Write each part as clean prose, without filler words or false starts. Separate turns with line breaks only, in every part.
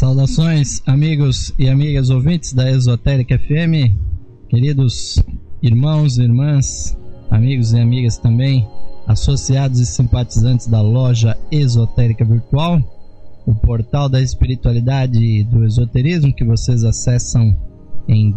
Saudações, amigos e amigas ouvintes da Esotérica FM, queridos irmãos e irmãs, amigos e amigas também, associados e simpatizantes da loja Esotérica Virtual, o portal da espiritualidade e do esoterismo que vocês acessam em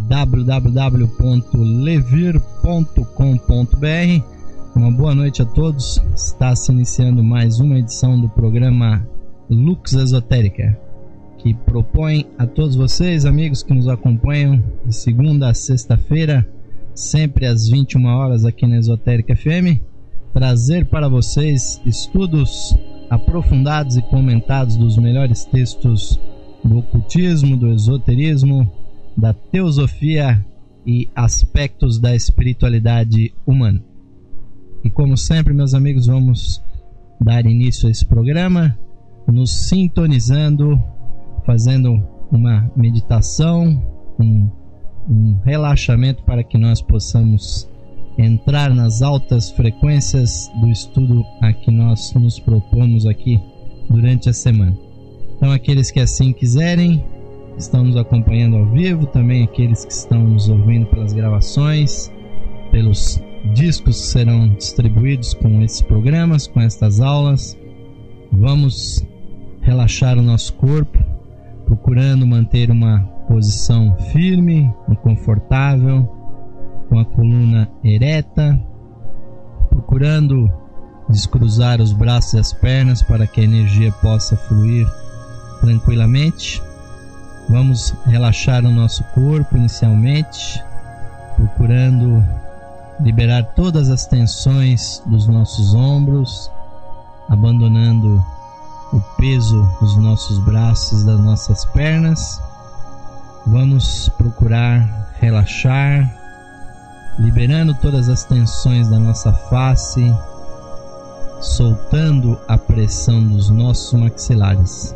www.levir.com.br. Uma boa noite a todos. Está se iniciando mais uma edição do programa Lux Esotérica, que propõe a todos vocês, amigos que nos acompanham de segunda a sexta-feira, sempre às 21 horas aqui na Esotérica FM, trazer para vocês estudos aprofundados e comentados dos melhores textos do ocultismo, do esoterismo, da teosofia e aspectos da espiritualidade humana. E como sempre, meus amigos, vamos dar início a esse programa nos sintonizando, fazendo uma meditação, um relaxamento para que nós possamos entrar nas altas frequências do estudo a que nós nos propomos aqui durante a semana. Então, aqueles que assim quiserem, estão nos acompanhando ao vivo, também aqueles que estão nos ouvindo pelas gravações, pelos discos que serão distribuídos com esses programas, com estas aulas. Vamos relaxar o nosso corpo, procurando manter uma posição firme e confortável, com a coluna ereta, procurando descruzar os braços e as pernas para que a energia possa fluir tranquilamente. Vamos relaxar o nosso corpo inicialmente, procurando liberar todas as tensões dos nossos ombros, abandonando o peso dos nossos braços, das nossas pernas. Vamos procurar relaxar, liberando todas as tensões da nossa face, soltando a pressão dos nossos maxilares.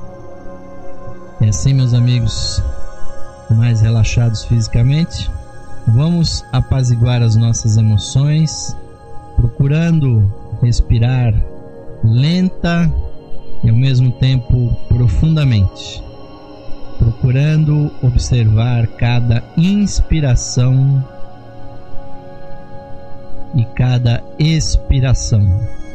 E assim, meus amigos, mais relaxados fisicamente, vamos apaziguar as nossas emoções, procurando respirar lenta e ao mesmo tempo profundamente, procurando observar cada inspiração e cada expiração.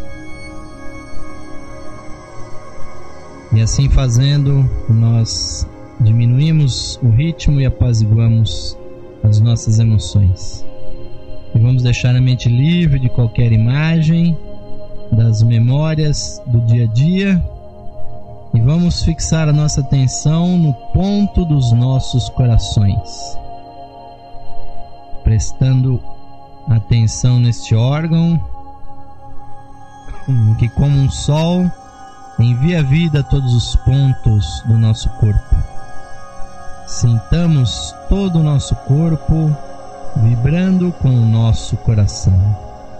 E assim fazendo, nós diminuímos o ritmo e apaziguamos as nossas emoções. E vamos deixar a mente livre de qualquer imagem, das memórias do dia a dia, e vamos fixar a nossa atenção no ponto dos nossos corações, prestando atenção neste órgão que, como um sol, envia vida a todos os pontos do nosso corpo. Sintamos todo o nosso corpo vibrando com o nosso coração.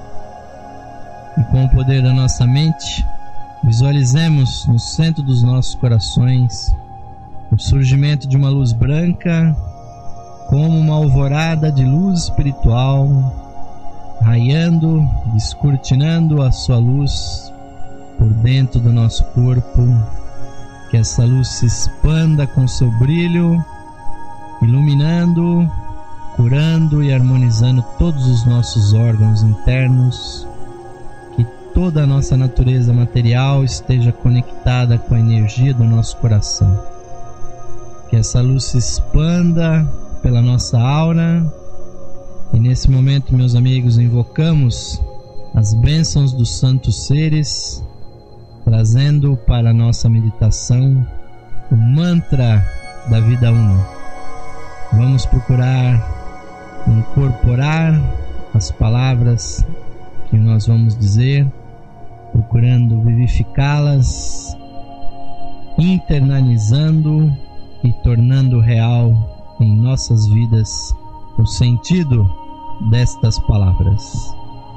E com o poder da nossa mente, visualizemos no centro dos nossos corações o surgimento de uma luz branca, como uma alvorada de luz espiritual, raiando, descortinando a sua luz por dentro do nosso corpo. Que essa luz se expanda com seu brilho, iluminando, curando e harmonizando todos os nossos órgãos internos. Que toda a nossa natureza material esteja conectada com a energia do nosso coração. Que essa luz se expanda pela nossa aura. E nesse momento, meus amigos, invocamos as bênçãos dos santos seres, trazendo para a nossa meditação o mantra da vida uma. Vamos procurar incorporar as palavras que nós vamos dizer, procurando vivificá-las, internalizando e tornando real em nossas vidas o sentido destas palavras.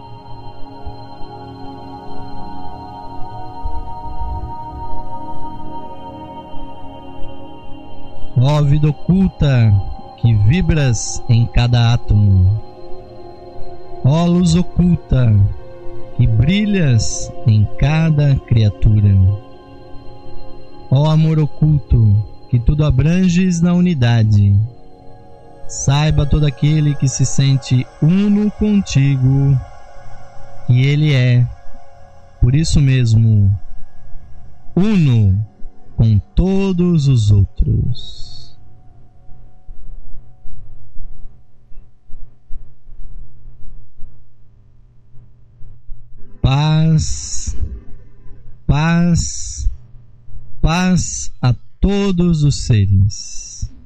Ó vida oculta, que vibras em cada átomo, ó luz oculta, que brilhas em cada criatura, ó amor oculto, que tudo abranges na unidade. Saiba todo aquele que se sente uno contigo, que ele é, por isso mesmo, uno com todos os outros. Paz, paz, paz a todos os seres.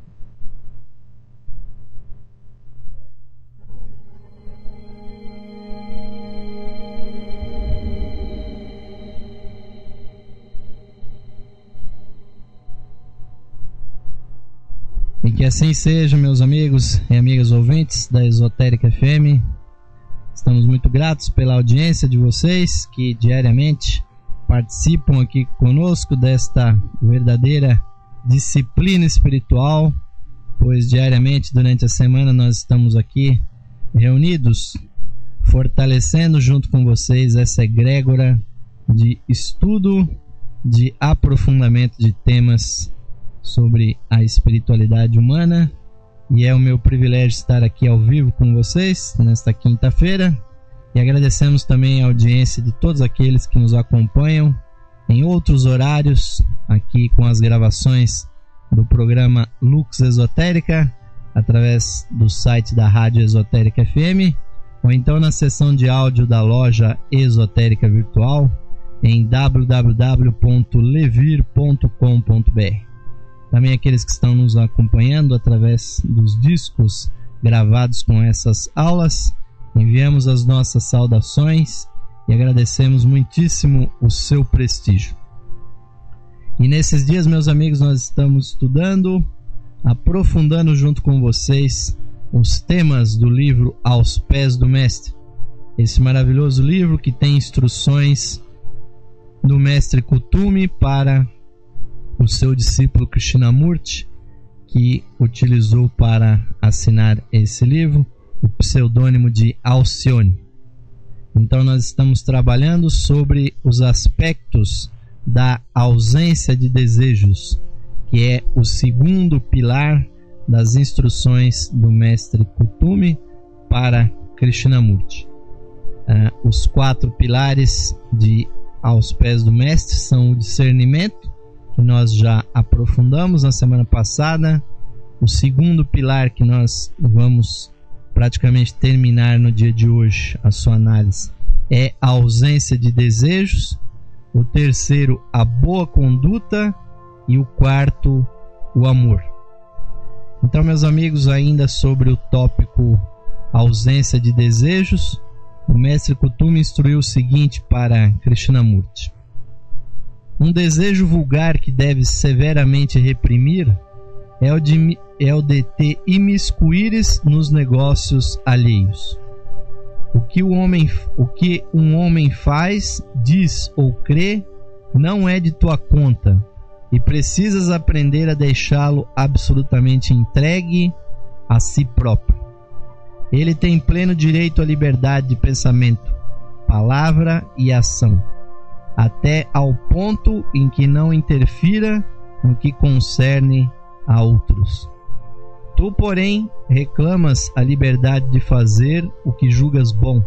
E que assim seja, meus amigos e amigas ouvintes da Esotérica FM. Estamos muito gratos pela audiência de vocês que diariamente participam aqui conosco desta verdadeira disciplina espiritual, pois diariamente durante a semana nós estamos aqui reunidos, fortalecendo junto com vocês essa egrégora de estudo, de aprofundamento de temas sobre a espiritualidade humana. E é o meu privilégio estar aqui ao vivo com vocês nesta quinta-feira, e agradecemos também a audiência de todos aqueles que nos acompanham em outros horários aqui com as gravações do programa Lux Esotérica através do site da Rádio Esotérica FM, ou então na seção de áudio da loja Esotérica Virtual em www.levir.com.br. Também aqueles que estão nos acompanhando através dos discos gravados com essas aulas, enviamos as nossas saudações e agradecemos muitíssimo o seu prestígio. E nesses dias, meus amigos, nós estamos estudando, aprofundando junto com vocês os temas do livro Aos Pés do Mestre. Esse maravilhoso livro que tem instruções do Mestre Kuthumi para o seu discípulo Krishnamurti, que utilizou para assinar esse livro o pseudônimo de Alcione. Então nós estamos trabalhando sobre os aspectos da ausência de desejos, que é o segundo pilar das instruções do Mestre Kuthumi para Krishnamurti. Os 4 pilares de Aos Pés do Mestre são o discernimento, que nós já aprofundamos na semana passada. O segundo pilar, que nós vamos praticamente terminar no dia de hoje a sua análise, é a ausência de desejos. O terceiro, a boa conduta. E o quarto, o amor. Então, meus amigos, ainda sobre o tópico ausência de desejos, o Mestre Kuthumi instruiu o seguinte para Krishnamurti: um desejo vulgar que deve severamente reprimir é o de te imiscuires nos negócios alheios. O que um homem faz, diz ou crê não é de tua conta, e precisas aprender a deixá-lo absolutamente entregue a si próprio. Ele tem pleno direito à liberdade de pensamento, palavra e ação, até ao ponto em que não interfira no que concerne a outros. Tu, porém, reclamas a liberdade de fazer o que julgas bom.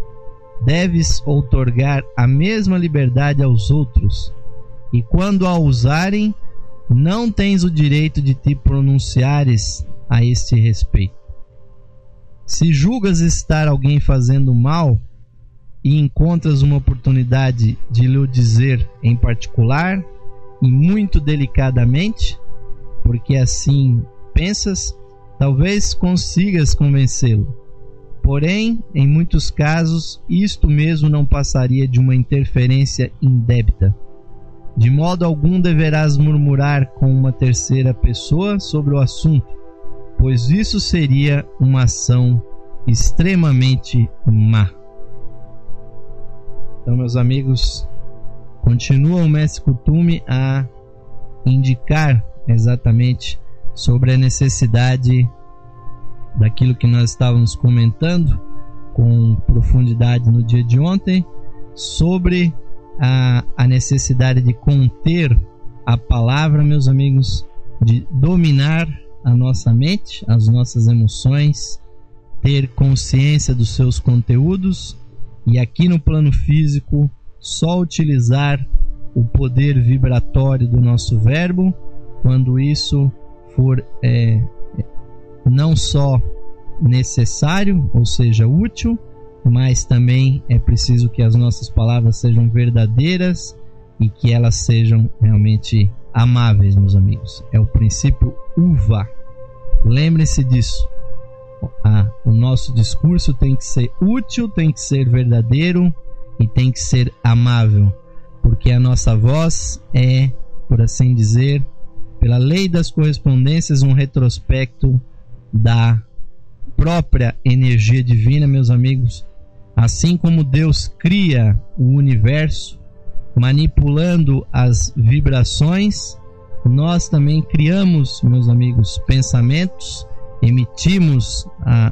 Deves outorgar a mesma liberdade aos outros, e quando a usarem, não tens o direito de te pronunciares a este respeito. Se julgas estar alguém fazendo mal e encontras uma oportunidade de lhe dizer em particular e muito delicadamente, porque assim pensas, talvez consigas convencê-lo. Porém, em muitos casos, isto mesmo não passaria de uma interferência indébita. De modo algum deverás murmurar com uma terceira pessoa sobre o assunto, pois isso seria uma ação extremamente má. Então, meus amigos, continua o Mestre Kuthumi a indicar exatamente sobre a necessidade daquilo que nós estávamos comentando com profundidade no dia de ontem, sobre a necessidade de conter a palavra, meus amigos, de dominar a nossa mente, as nossas emoções, ter consciência dos seus conteúdos e aqui no plano físico só utilizar o poder vibratório do nosso verbo quando isso for não só necessário, ou seja, útil, mas também é preciso que as nossas palavras sejam verdadeiras e que elas sejam realmente amáveis, meus amigos. É o princípio UVA. Lembre-se disso. O nosso discurso tem que ser útil, tem que ser verdadeiro e tem que ser amável, porque a nossa voz é, por assim dizer, pela lei das correspondências, um retrospecto da própria energia divina, meus amigos. Assim como Deus cria o universo manipulando as vibrações, nós também criamos, meus amigos, pensamentos, emitimos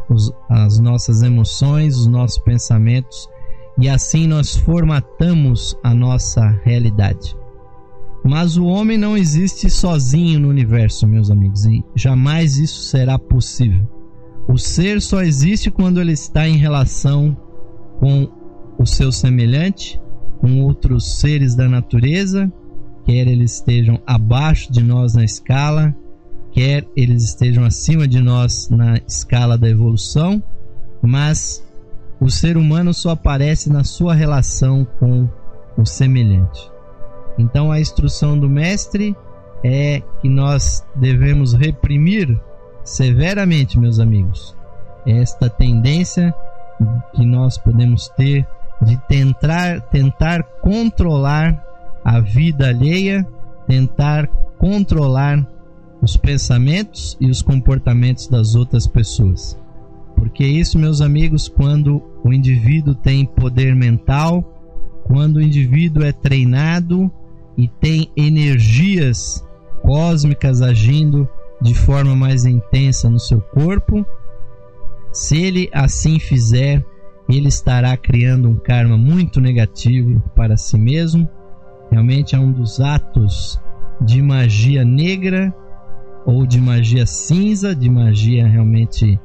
as nossas emoções, os nossos pensamentos, e assim nós formatamos a nossa realidade. Mas o homem não existe sozinho no universo, meus amigos, e jamais isso será possível. O ser só existe quando ele está em relação com o seu semelhante, com outros seres da natureza, quer eles estejam abaixo de nós na escala, quer eles estejam acima de nós na escala da evolução, mas o ser humano só aparece na sua relação com o semelhante. Então a instrução do mestre é que nós devemos reprimir severamente, meus amigos, esta tendência que nós podemos ter de tentar controlar a vida alheia, tentar controlar os pensamentos e os comportamentos das outras pessoas. Porque isso, meus amigos, quando o indivíduo tem poder mental, quando o indivíduo é treinado e tem energias cósmicas agindo de forma mais intensa no seu corpo, se ele assim fizer, ele estará criando um karma muito negativo para si mesmo. Realmente é um dos atos de magia negra ou de magia cinza, de magia realmente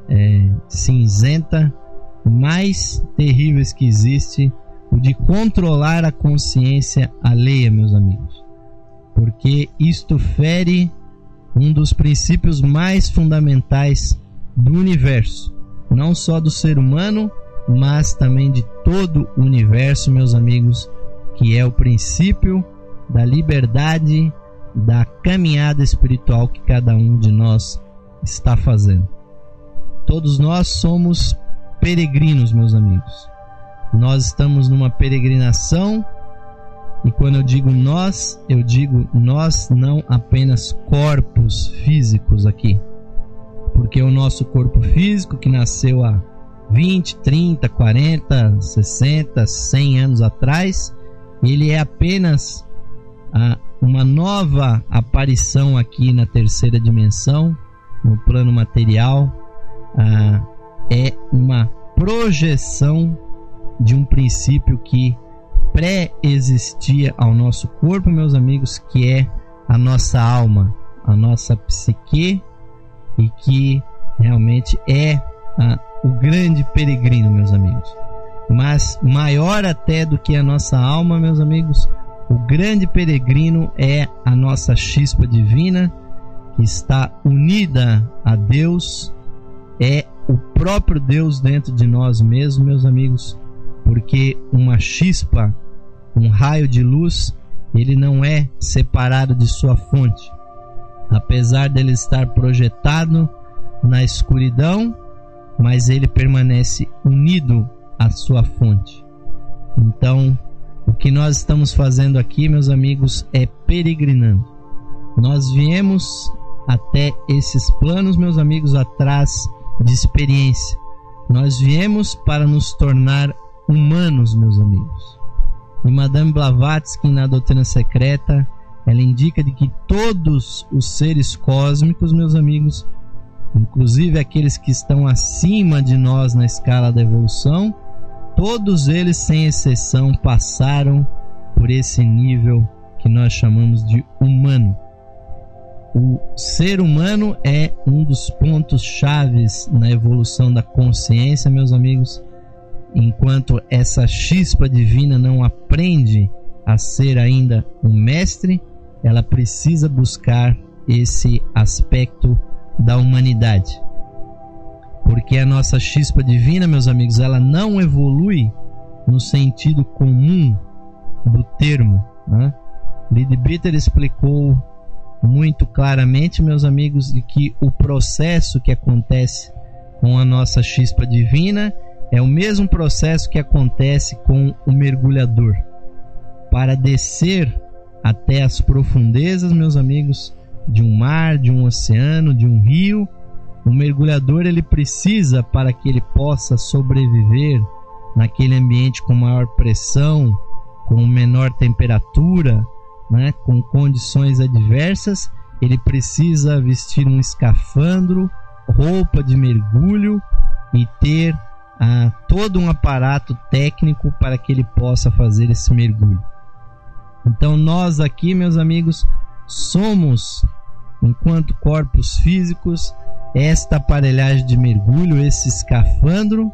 cinzenta, mais terríveis que existe, o de controlar a consciência alheia, meus amigos, porque isto fere um dos princípios mais fundamentais do universo, não só do ser humano, mas também de todo o universo, meus amigos, que é o princípio da liberdade, da caminhada espiritual que cada um de nós está fazendo. Todos nós somos peregrinos, meus amigos. Nós estamos numa peregrinação, e quando eu digo nós não apenas corpos físicos aqui, porque o nosso corpo físico, que nasceu há 20, 30, 40, 60, 100 anos atrás, ele é apenas uma nova aparição aqui na terceira dimensão, no plano material. É uma projeção de um princípio que pré-existia ao nosso corpo, meus amigos, que é a nossa alma, a nossa psique, e que realmente é o grande peregrino, meus amigos. Mas maior até do que a nossa alma, meus amigos, o grande peregrino é a nossa chispa divina, que está unida a Deus, é o próprio Deus dentro de nós mesmos, meus amigos, porque uma chispa, um raio de luz, ele não é separado de sua fonte, apesar dele estar projetado na escuridão, mas ele permanece unido à sua fonte. Então, o que nós estamos fazendo aqui, meus amigos, é peregrinando. Nós viemos até esses planos, meus amigos, atrás de experiência. Nós viemos para nos tornar humanos, meus amigos. E Madame Blavatsky, na Doutrina Secreta, ela indica de que todos os seres cósmicos, meus amigos, inclusive aqueles que estão acima de nós na escala da evolução, todos eles, sem exceção, passaram por esse nível que nós chamamos de humano. o ser humano é um dos pontos chaves na evolução da consciência, meus amigos. Enquanto essa chispa divina não aprende a ser ainda um mestre, ela precisa buscar esse aspecto da humanidade. Porque a nossa chispa divina, meus amigos, ela não evolui no sentido comum do termo, né? Leadbeater explicou muito claramente, meus amigos, de que o processo que acontece com a nossa chispa divina é o mesmo processo que acontece com o mergulhador. Para descer até as profundezas, meus amigos, de um mar, de um oceano, de um rio, o mergulhador ele precisa, para que ele possa sobreviver naquele ambiente com maior pressão, com menor temperatura, né, com condições adversas, ele precisa vestir um escafandro, roupa de mergulho e ter todo um aparato técnico para que ele possa fazer esse mergulho. Então nós aqui, meus amigos, somos, enquanto corpos físicos, esta aparelhagem de mergulho, esse escafandro,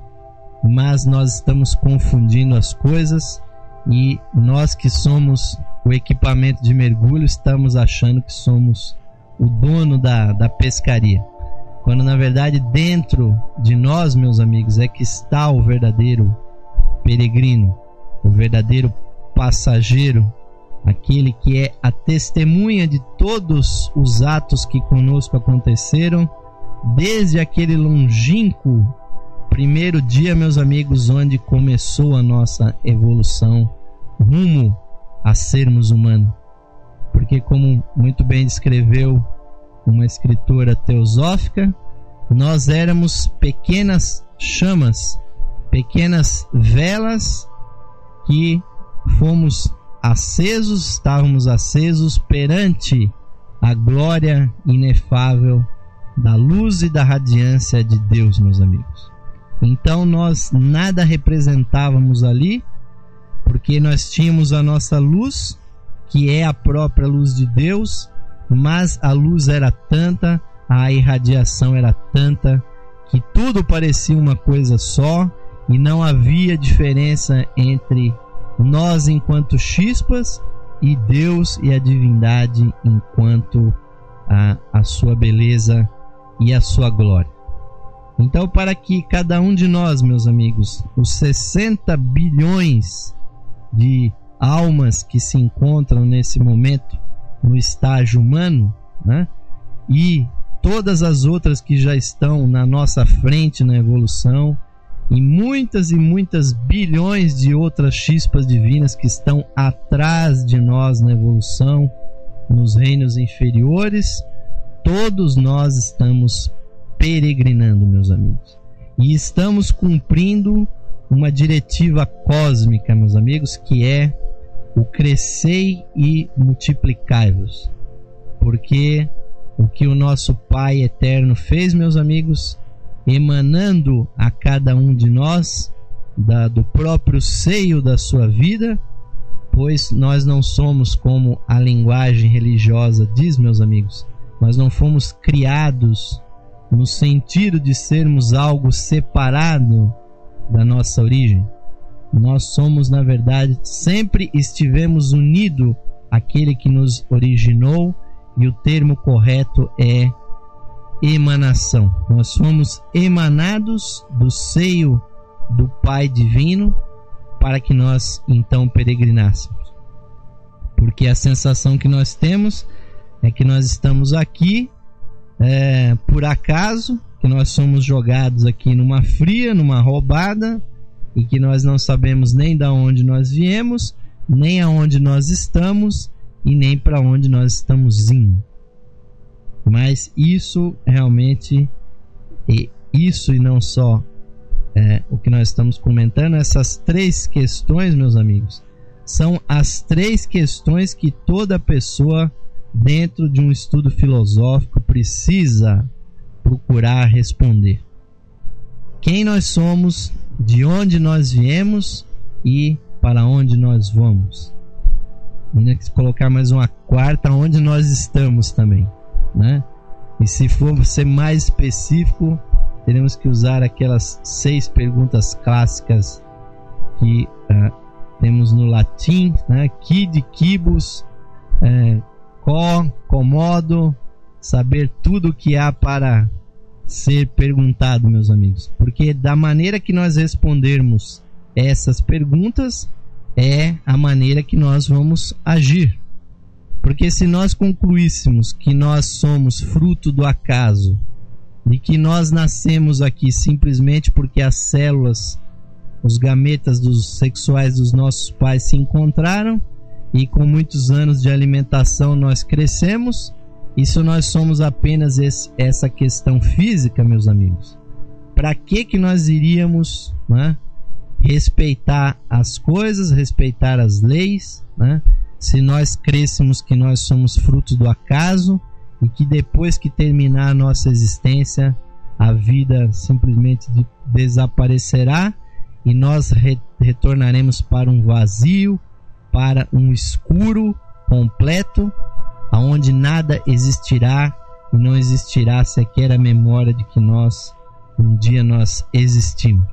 mas nós estamos confundindo as coisas, e nós que somos o equipamento de mergulho estamos achando que somos o dono da pescaria, quando na verdade dentro de nós, meus amigos, é que está o verdadeiro peregrino, o verdadeiro passageiro, aquele que é a testemunha de todos os atos que conosco aconteceram desde aquele longínquo primeiro dia, meus amigos, onde começou a nossa evolução rumo a sermos humanos. Porque, como muito bem descreveu uma escritora teosófica, nós éramos pequenas chamas, pequenas velas que fomos estávamos acesos perante a glória inefável da luz e da radiância de Deus, meus amigos. Então nós nada representávamos ali, porque nós tínhamos a nossa luz, que é a própria luz de Deus, mas a luz era tanta, a irradiação era tanta, que tudo parecia uma coisa só, e não havia diferença entre nós enquanto chispas e Deus e a divindade enquanto a sua beleza e a sua glória. Então, para que cada um de nós, meus amigos, os 60 bilhões de almas que se encontram nesse momento no estágio humano, né, e todas as outras que já estão na nossa frente na evolução, e muitas bilhões de outras chispas divinas que estão atrás de nós na evolução, nos reinos inferiores, todos nós estamos peregrinando, meus amigos, e estamos cumprindo uma diretiva cósmica, meus amigos, que é o crescei e multiplicai-vos. Porque o que o nosso Pai eterno fez, meus amigos, emanando a cada um de nós do próprio seio da sua vida, pois nós não somos, como a linguagem religiosa diz, meus amigos, nós não fomos criados no sentido de sermos algo separado da nossa origem. Nós somos, na verdade, sempre estivemos unidos àquele que nos originou, e o termo correto é emanação. Nós somos emanados do seio do Pai Divino para que nós então peregrinássemos. Porque a sensação que nós temos é que nós estamos aqui por acaso, que nós somos jogados aqui numa fria, numa roubada, e que nós não sabemos nem de onde nós viemos, nem aonde nós estamos e nem para onde nós estamos indo. Mas isso realmente, e não só o que nós estamos comentando, essas três questões, meus amigos, são as três questões que toda pessoa dentro de um estudo filosófico precisa procurar responder. Quem nós somos, de onde nós viemos e para onde nós vamos. E colocar mais uma quarta, onde nós estamos também. né? E se for ser mais específico, teremos que usar aquelas 6 perguntas clássicas que temos no latim, né? Quid, quibus, comodo, saber tudo o que há para ser perguntado, meus amigos. Porque da maneira que nós respondermos essas perguntas é a maneira que nós vamos agir. Porque se nós concluíssemos que nós somos fruto do acaso e que nós nascemos aqui simplesmente porque as células, os gametas sexuais dos nossos pais se encontraram e com muitos anos de alimentação nós crescemos, isso nós somos apenas essa questão física, meus amigos. Para que nós iríamos, né, respeitar as coisas, respeitar as leis, né? Se nós crêssemos que nós somos frutos do acaso e que depois que terminar a nossa existência, a vida simplesmente desaparecerá e nós retornaremos para um vazio, para um escuro completo, aonde nada existirá e não existirá sequer a memória de que um dia nós existimos.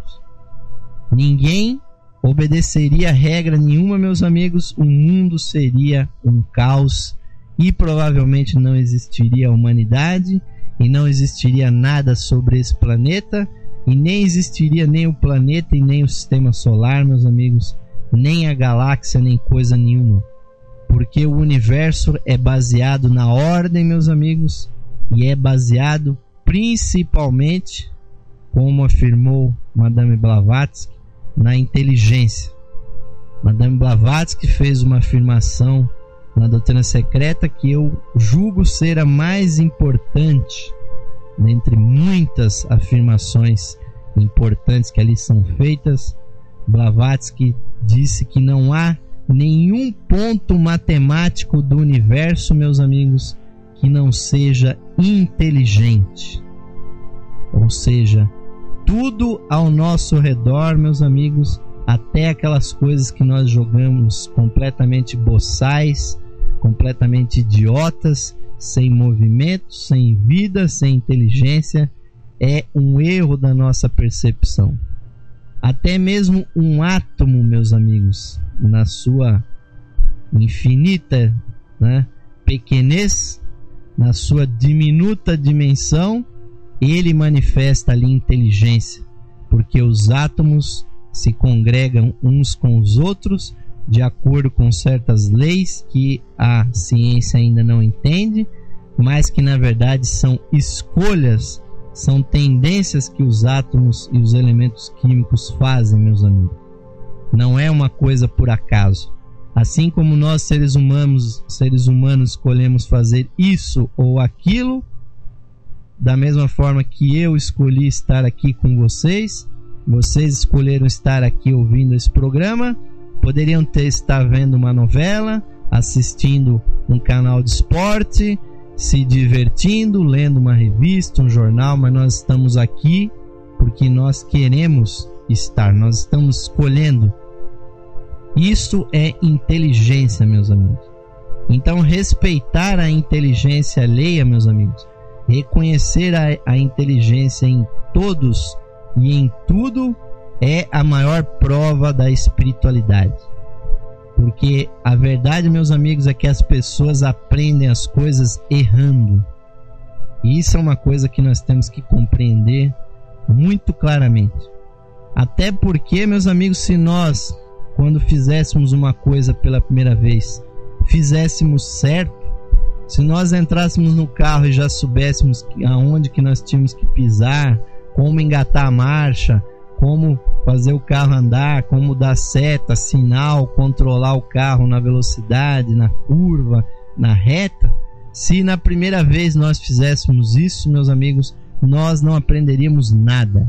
Ninguém obedeceria regra nenhuma, meus amigos. O mundo seria um caos e provavelmente não existiria a humanidade e não existiria nada sobre esse planeta e nem existiria nem o planeta e nem o sistema solar, meus amigos, nem a galáxia, nem coisa nenhuma, porque o universo é baseado na ordem, meus amigos, e é baseado principalmente, como afirmou Madame Blavatsky, na inteligência. Madame Blavatsky fez uma afirmação na Doutrina Secreta que eu julgo ser a mais importante dentre muitas afirmações importantes que ali são feitas. Blavatsky disse que não há nenhum ponto matemático do universo, meus amigos, que não seja inteligente. Ou seja, tudo ao nosso redor, meus amigos, até aquelas coisas que nós jogamos completamente boçais, completamente idiotas, sem movimento, sem vida, sem inteligência, é um erro da nossa percepção. Até mesmo um átomo, meus amigos, na sua infinita, né, pequenez, na sua diminuta dimensão, ele manifesta ali inteligência, porque os átomos se congregam uns com os outros de acordo com certas leis que a ciência ainda não entende, mas que na verdade são escolhas, são tendências que os átomos e os elementos químicos fazem, meus amigos. Não é uma coisa por acaso. Assim como nós seres humanos escolhemos fazer isso ou aquilo, da mesma forma que eu escolhi estar aqui com vocês, vocês escolheram estar aqui ouvindo esse programa, poderiam estar vendo uma novela, assistindo um canal de esporte, se divertindo, lendo uma revista, um jornal, mas nós estamos aqui porque nós queremos estar, nós estamos escolhendo. Isso é inteligência, meus amigos. Então, respeitar a inteligência alheia, meus amigos, reconhecer a inteligência em todos e em tudo é a maior prova da espiritualidade. Porque a verdade, meus amigos, é que as pessoas aprendem as coisas errando. E isso é uma coisa que nós temos que compreender muito claramente. Até porque, meus amigos, se nós, quando fizéssemos uma coisa pela primeira vez, fizéssemos certo, se nós entrássemos no carro e já soubéssemos aonde que nós tínhamos que pisar, como engatar a marcha, como fazer o carro andar, como dar seta, sinal, controlar o carro na velocidade, na curva, na reta, se na primeira vez nós fizéssemos isso, meus amigos, nós não aprenderíamos nada.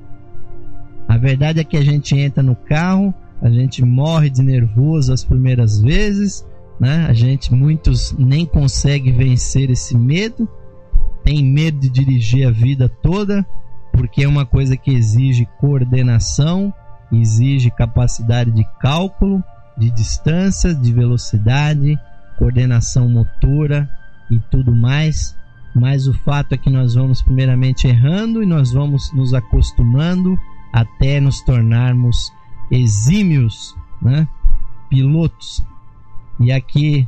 A verdade é que a gente entra no carro, a gente morre de nervoso as primeiras vezes, né? Muitos nem conseguem vencer esse medo, tem medo de dirigir a vida toda, porque é uma coisa que exige coordenação, exige capacidade de cálculo, de distância, de velocidade, coordenação motora e tudo mais. mas o fato é que nós vamos primeiramente errando e nós vamos nos acostumando até nos tornarmos exímios, né, pilotos. E aqui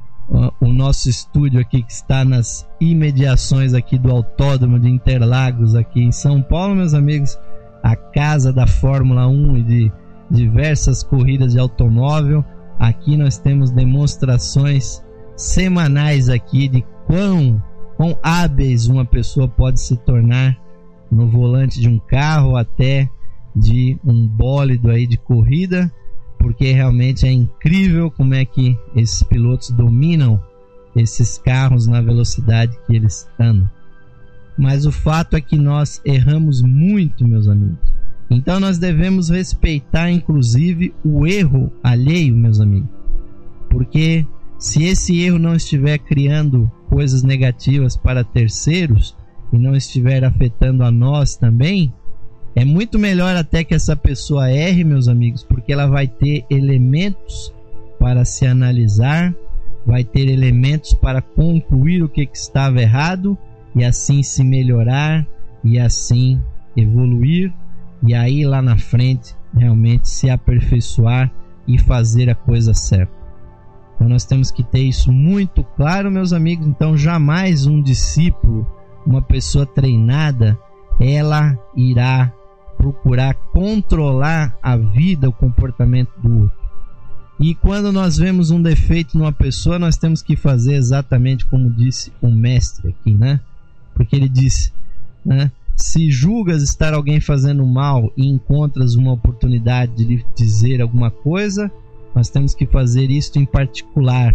o nosso estúdio aqui, que está nas imediações aqui do Autódromo de Interlagos aqui em São Paulo, meus amigos, a casa da Fórmula 1 e de diversas corridas de automóvel. Aqui nós temos demonstrações semanais aqui de quão hábeis uma pessoa pode se tornar no volante de um carro, até de um bólido aí de corrida, porque realmente é incrível como é que esses pilotos dominam esses carros na velocidade que eles andam. Mas o fato é que nós erramos muito, meus amigos. Então nós devemos respeitar inclusive o erro alheio, meus amigos, porque se esse erro não estiver criando coisas negativas para terceiros e não estiver afetando a nós também, é muito melhor até que essa pessoa erre, meus amigos, porque ela vai ter elementos para se analisar, vai ter elementos para concluir o que estava errado e assim se melhorar e assim evoluir, e aí lá na frente realmente se aperfeiçoar e fazer a coisa certa. Então nós temos que ter isso muito claro, meus amigos. Então jamais um discípulo, uma pessoa treinada, ela irá procurar controlar a vida, o comportamento do outro. E quando nós vemos um defeito numa pessoa, nós temos que fazer exatamente como disse o mestre aqui, né? Porque ele disse, né? Se julgas estar alguém fazendo mal e encontras uma oportunidade de lhe dizer alguma coisa, nós temos que fazer isso em particular,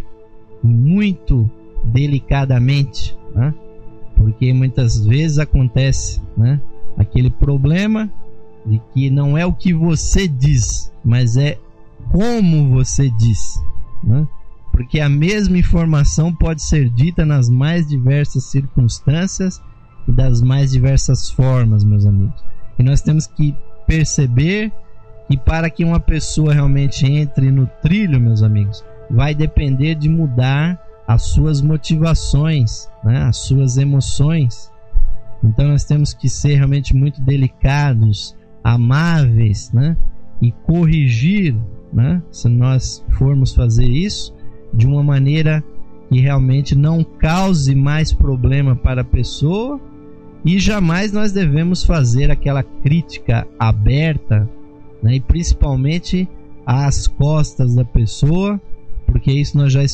muito delicadamente, né? Porque muitas vezes acontece, né, aquele problema de que não é o que você diz, mas é como você diz, né? Porque a mesma informação pode ser dita nas mais diversas circunstâncias e das mais diversas formas, meus amigos. E nós temos que perceber que para que uma pessoa realmente entre no trilho, meus amigos, vai depender de mudar as suas motivações, né? As suas emoções. Então nós temos que ser realmente muito delicados, amáveis, né? E corrigir, né? Se nós formos fazer isso de uma maneira que realmente não cause mais problema para a pessoa, e jamais nós devemos fazer aquela crítica aberta, né? E principalmente às costas da pessoa, porque isso nós já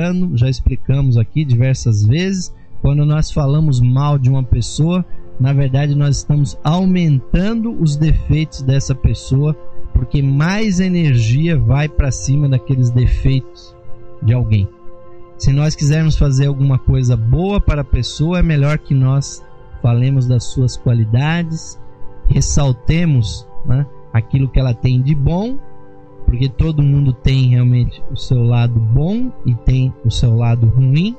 explicamos aqui diversas vezes. Quando nós falamos mal de uma pessoa, na verdade nós estamos aumentando os defeitos dessa pessoa, porque mais energia vai para cima daqueles defeitos de alguém. Se nós quisermos fazer alguma coisa boa para a pessoa, é melhor que nós falemos das suas qualidades, ressaltemos, né, aquilo que ela tem de bom, porque todo mundo tem realmente o seu lado bom e tem o seu lado ruim,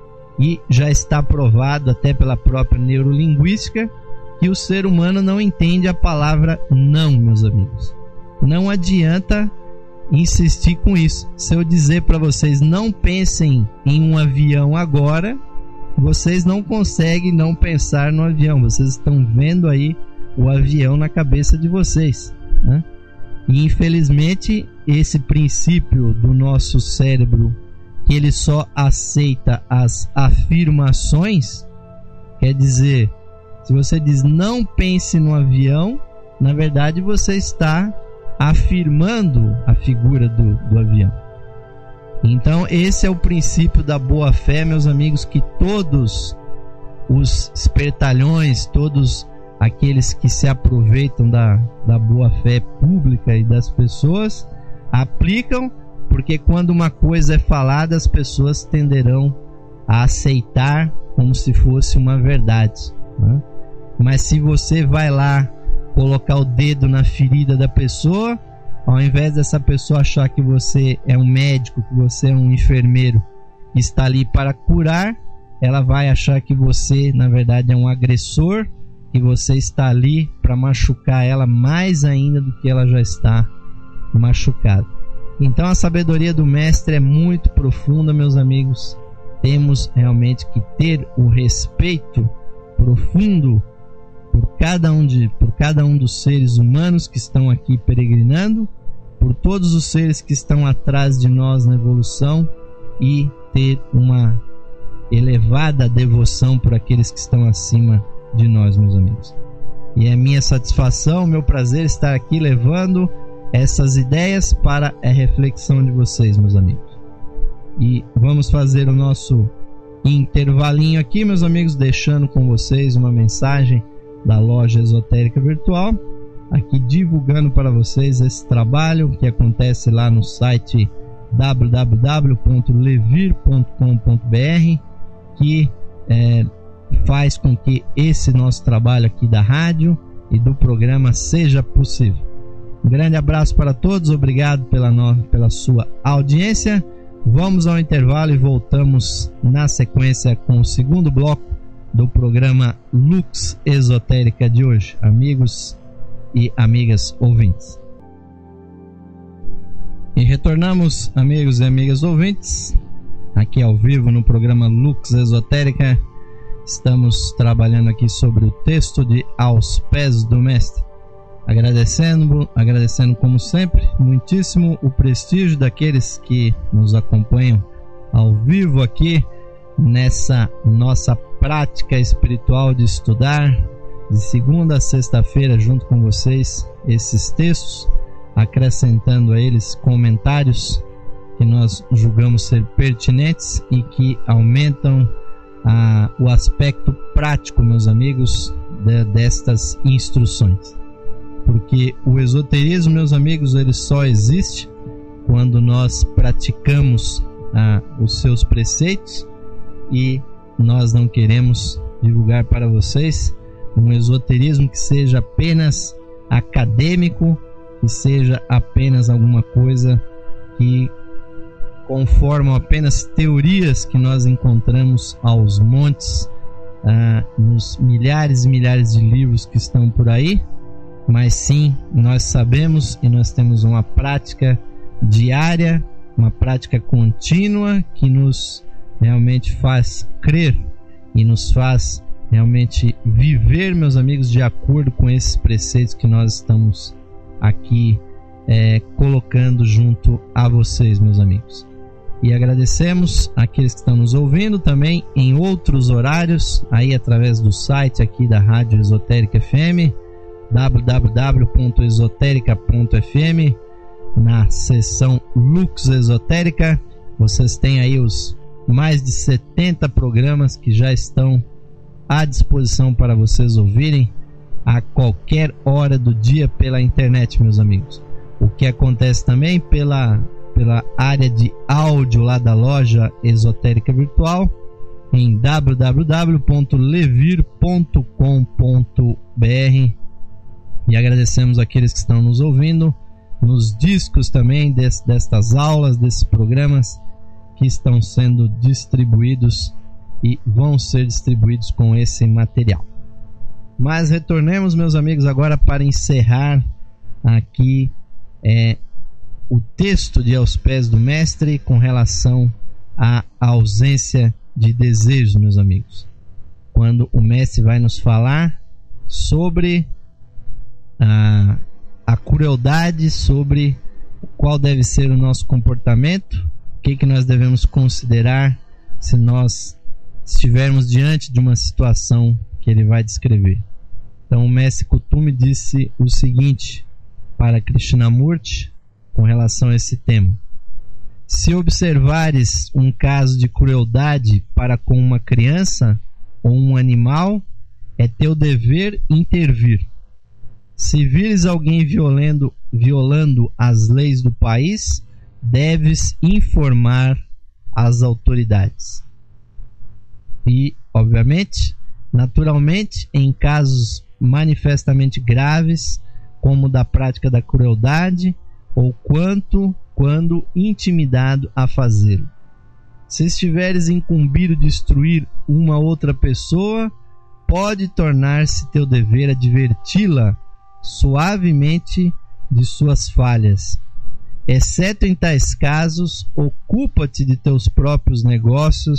e já está provado até pela própria neurolinguística que o ser humano não entende a palavra não, meus amigos. Não adianta insistir com isso. Se eu dizer para vocês não pensem em um avião agora, vocês não conseguem não pensar no avião. Vocês estão vendo aí o avião na cabeça de vocês, né? E infelizmente esse princípio do nosso cérebro, que ele só aceita as afirmações, quer dizer, se você diz não pense no avião, na verdade você está afirmando a figura do avião. Então esse é o princípio da boa fé, meus amigos, que todos os espertalhões, todos aqueles que se aproveitam da boa fé pública e das pessoas aplicam, porque quando uma coisa é falada, as pessoas tenderão a aceitar como se fosse uma verdade, né? Mas se você vai lá colocar o dedo na ferida da pessoa, ao invés dessa pessoa achar que você é um médico, que você é um enfermeiro que está ali para curar, ela vai achar que você na verdade é um agressor, que você está ali para machucar ela mais ainda do que ela já está machucada. Então a sabedoria do mestre é muito profunda, meus amigos, temos realmente que ter o respeito profundo por cada um dos seres humanos que estão aqui peregrinando, por todos os seres que estão atrás de nós na evolução, e ter uma elevada devoção por aqueles que estão acima de nós, meus amigos. E é minha satisfação, meu prazer estar aqui levando essas ideias para a reflexão de vocês, meus amigos. E vamos fazer o nosso intervalinho aqui, meus amigos, deixando com vocês uma mensagem da Loja Esotérica Virtual, aqui divulgando para vocês esse trabalho que acontece lá no site www.levir.com.br, que faz com que esse nosso trabalho aqui da rádio e do programa seja possível. Um grande abraço para todos, obrigado pela sua audiência. Vamos ao intervalo e voltamos na sequência com o segundo bloco do programa Lux Esotérica de hoje, amigos e amigas ouvintes. E retornamos, amigos e amigas ouvintes, aqui ao vivo no programa Lux Esotérica. Estamos trabalhando aqui sobre o texto de Aos Pés do Mestre, agradecendo como sempre muitíssimo o prestígio daqueles que nos acompanham ao vivo aqui nessa nossa prática espiritual de estudar de segunda a sexta-feira junto com vocês esses textos, acrescentando a eles comentários que nós julgamos ser pertinentes e que aumentam o aspecto prático, meus amigos, destas instruções. Porque o esoterismo, meus amigos, ele só existe quando nós praticamos os seus preceitos, e nós não queremos divulgar para vocês um esoterismo que seja apenas acadêmico, que seja apenas alguma coisa que conformam apenas teorias que nós encontramos aos montes, nos milhares e milhares de livros que estão por aí, mas sim, nós sabemos e nós temos uma prática diária, uma prática contínua que nos realmente faz crer e nos faz realmente viver, meus amigos, de acordo com esses preceitos que nós estamos aqui colocando junto a vocês, meus amigos. E agradecemos aqueles que estão nos ouvindo também em outros horários, aí através do site aqui da Rádio Esotérica FM, www.esoterica.fm, na seção Lux Esotérica. Vocês têm aí os mais de 70 programas que já estão à disposição para vocês ouvirem a qualquer hora do dia pela internet, meus amigos. O que acontece também pela área de áudio lá da Loja Esotérica Virtual em www.levir.com.br. E agradecemos aqueles que estão nos ouvindo nos discos também destas aulas, desses programas que estão sendo distribuídos e vão ser distribuídos com esse material. Mas retornemos, meus amigos, agora para encerrar aqui o texto de Aos Pés do Mestre com relação à ausência de desejo, meus amigos. Quando o Mestre vai nos falar sobre a crueldade, sobre qual deve ser o nosso comportamento, o que nós devemos considerar se nós estivermos diante de uma situação que ele vai descrever. Então o Mestre Kuthumi disse o seguinte para Krishnamurti com relação a esse tema: se observares um caso de crueldade para com uma criança ou um animal, é teu dever intervir. Se vires alguém violando as leis do país, deves informar as autoridades. E, obviamente, naturalmente, em casos manifestamente graves, como da prática da crueldade, ou quando intimidado a fazê-lo. Se estiveres incumbido de instruir uma outra pessoa, pode tornar-se teu dever adverti-la suavemente de suas falhas. Exceto em tais casos, ocupa-te de teus próprios negócios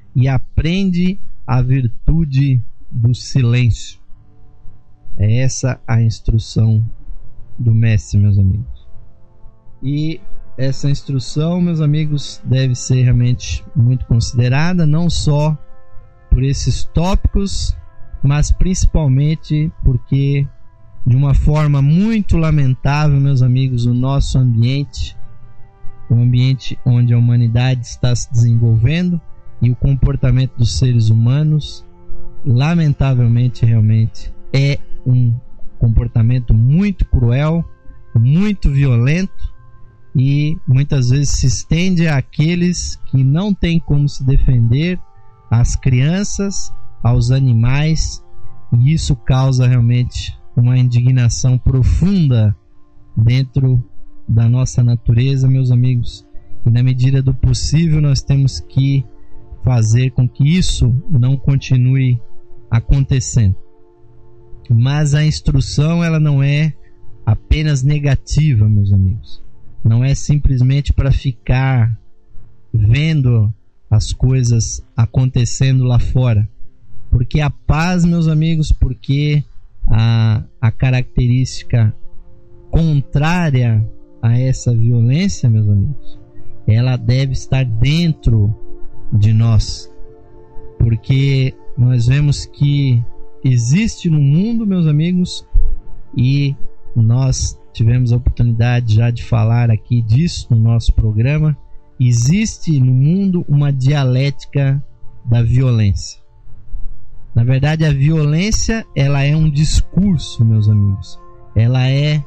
e aprende a virtude do silêncio. É essa a instrução do mestre, meus amigos. E essa instrução, meus amigos, deve ser realmente muito considerada, não só por esses tópicos, mas principalmente porque, de uma forma muito lamentável, meus amigos, o nosso ambiente, o ambiente onde a humanidade está se desenvolvendo e o comportamento dos seres humanos, lamentavelmente, realmente é um comportamento muito cruel, muito violento, e muitas vezes se estende àqueles que não têm como se defender, às crianças, aos animais, e isso causa realmente uma indignação profunda dentro da nossa natureza, meus amigos, e na medida do possível nós temos que fazer com que isso não continue acontecendo. Mas a instrução, ela não é apenas negativa, meus amigos. Não é simplesmente para ficar vendo as coisas acontecendo lá fora. Porque a paz, meus amigos, porque a característica contrária a essa violência, meus amigos, ela deve estar dentro de nós. Porque nós vemos que existe no mundo, meus amigos, e nós tivemos a oportunidade já de falar aqui disso no nosso programa, existe no mundo uma dialética da violência. Na verdade, a violência, ela é um discurso, meus amigos. Ela é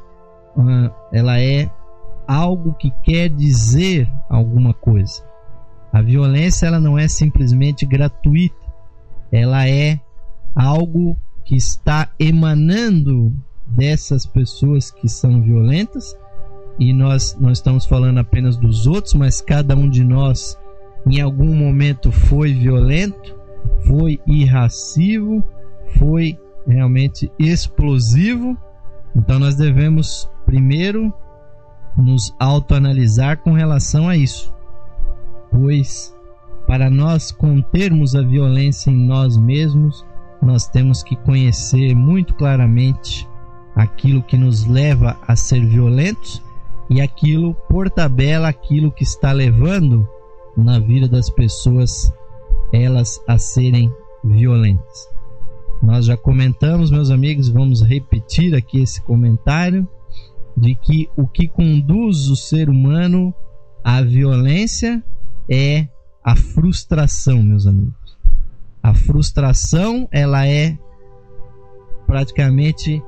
algo que quer dizer alguma coisa. A violência, ela não é simplesmente gratuita. Ela é algo que está emanando dessas pessoas que são violentas, e nós não estamos falando apenas dos outros, mas cada um de nós em algum momento foi violento, foi irascível, foi realmente explosivo. Então nós devemos primeiro nos autoanalisar com relação a isso, pois para nós contermos a violência em nós mesmos, nós temos que conhecer muito claramente aquilo que nos leva a ser violentos e aquilo, por tabela, aquilo que está levando na vida das pessoas elas a serem violentas. Nós já comentamos, meus amigos, vamos repetir aqui esse comentário, de que o que conduz o ser humano à violência é a frustração, meus amigos. A frustração, ela é praticamente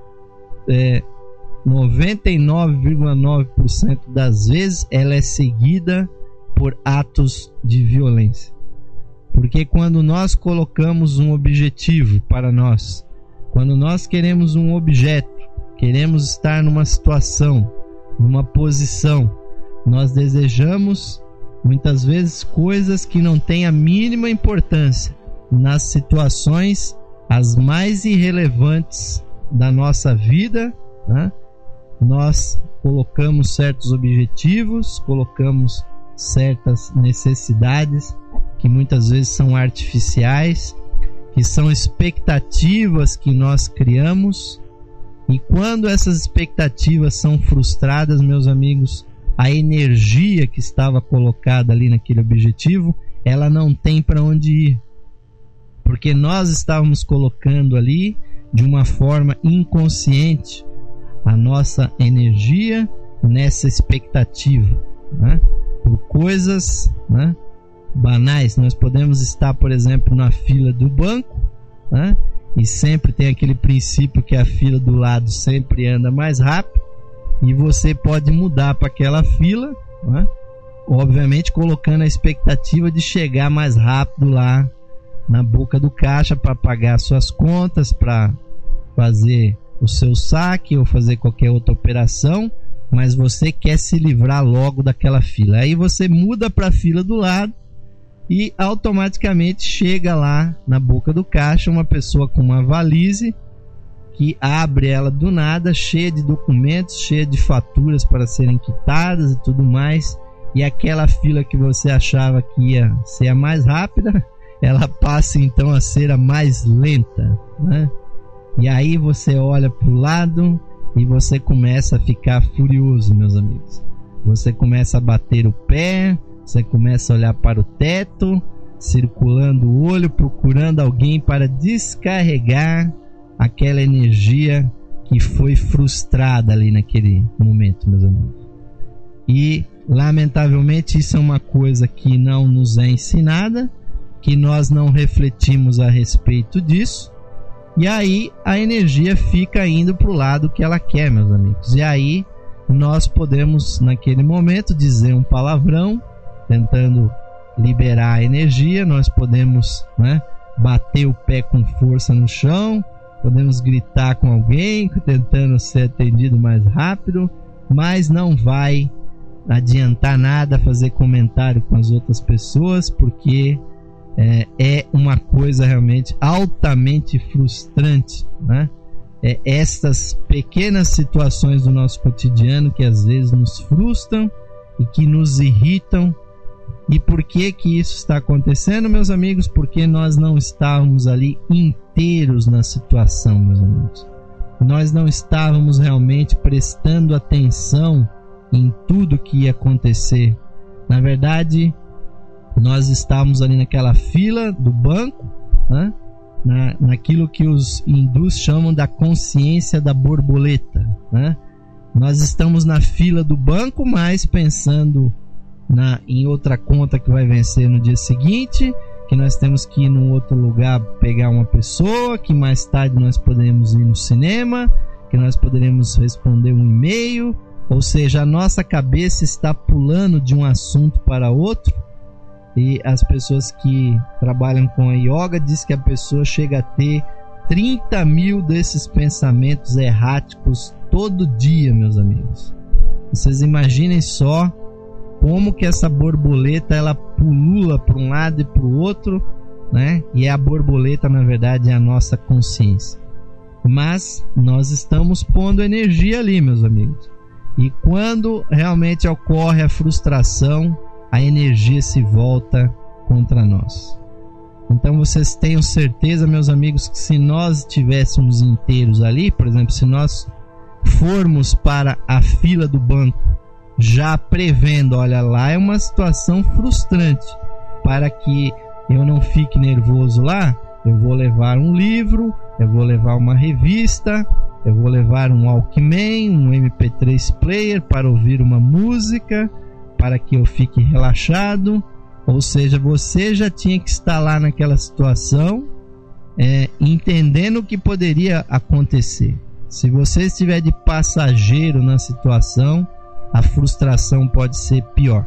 99,9% das vezes ela é seguida por atos de violência. Porque quando nós colocamos um objetivo para nós, quando nós queremos um objeto, queremos estar numa situação, numa posição, nós desejamos muitas vezes coisas que não têm a mínima importância nas situações as mais irrelevantes da nossa vida, né? Nós colocamos certos objetivos, colocamos certas necessidades que muitas vezes são artificiais, que são expectativas que nós criamos, e quando essas expectativas são frustradas, meus amigos, a energia que estava colocada ali naquele objetivo, ela não tem para onde ir, porque nós estávamos colocando ali de uma forma inconsciente a nossa energia nessa expectativa, né? Por coisas, né, banais. Nós podemos estar, por exemplo, na fila do banco, né, e sempre tem aquele princípio que a fila do lado sempre anda mais rápido, e você pode mudar para aquela fila, né, obviamente colocando a expectativa de chegar mais rápido lá na boca do caixa para pagar suas contas, para fazer o seu saque ou fazer qualquer outra operação, mas você quer se livrar logo daquela fila. Aí você muda para a fila do lado e automaticamente chega lá na boca do caixa uma pessoa com uma valise que abre ela do nada, cheia de documentos, cheia de faturas para serem quitadas e tudo mais, e aquela fila que você achava que ia ser a mais rápida, ela passa então a ser a mais lenta, né? E aí você olha para o lado e você começa a ficar furioso, meus amigos. Você começa a bater o pé, você começa a olhar para o teto, circulando o olho, procurando alguém para descarregar aquela energia que foi frustrada ali naquele momento, meus amigos. E lamentavelmente isso é uma coisa que não nos é ensinada, que nós não refletimos a respeito disso, e aí a energia fica indo para o lado que ela quer, meus amigos. E aí nós podemos naquele momento dizer um palavrão, tentando liberar a energia. Nós podemos, né, bater o pé com força no chão, podemos gritar com alguém, tentando ser atendido mais rápido, mas não vai adiantar nada fazer comentário com as outras pessoas, porque é uma coisa realmente altamente frustrante, né? Estas pequenas situações do nosso cotidiano que às vezes nos frustram e que nos irritam. E por que que isso está acontecendo, meus amigos? Porque nós não estávamos ali inteiros na situação, meus amigos. Nós não estávamos realmente prestando atenção em tudo que ia acontecer. Na verdade, nós estávamos ali naquela fila do banco, né? Naquilo que os hindus chamam da consciência da borboleta, né? Nós estamos na fila do banco, mas pensando em outra conta que vai vencer no dia seguinte, que nós temos que ir num outro lugar pegar uma pessoa, que mais tarde nós podemos ir no cinema, que nós poderemos responder um e-mail. Ou seja, a nossa cabeça está pulando de um assunto para outro. E as pessoas que trabalham com a yoga dizem que a pessoa chega a ter 30 mil desses pensamentos erráticos todo dia, meus amigos. Vocês imaginem só como que essa borboleta ela pulula para um lado e para o outro, né? E a borboleta, na verdade, é a nossa consciência. Mas nós estamos pondo energia ali, meus amigos. E quando realmente ocorre a frustração, a energia se volta contra nós. Então vocês tenham certeza, meus amigos, que se nós estivéssemos inteiros ali, por exemplo, se nós formos para a fila do banco, já prevendo, olha lá, é uma situação frustrante, para que eu não fique nervoso lá, eu vou levar um livro, eu vou levar uma revista, eu vou levar um Walkman, um MP3 player para ouvir uma música, para que eu fique relaxado. Ou seja, você já tinha que estar lá naquela situação, entendendo o que poderia acontecer. Se você estiver de passageiro na situação, a frustração pode ser pior.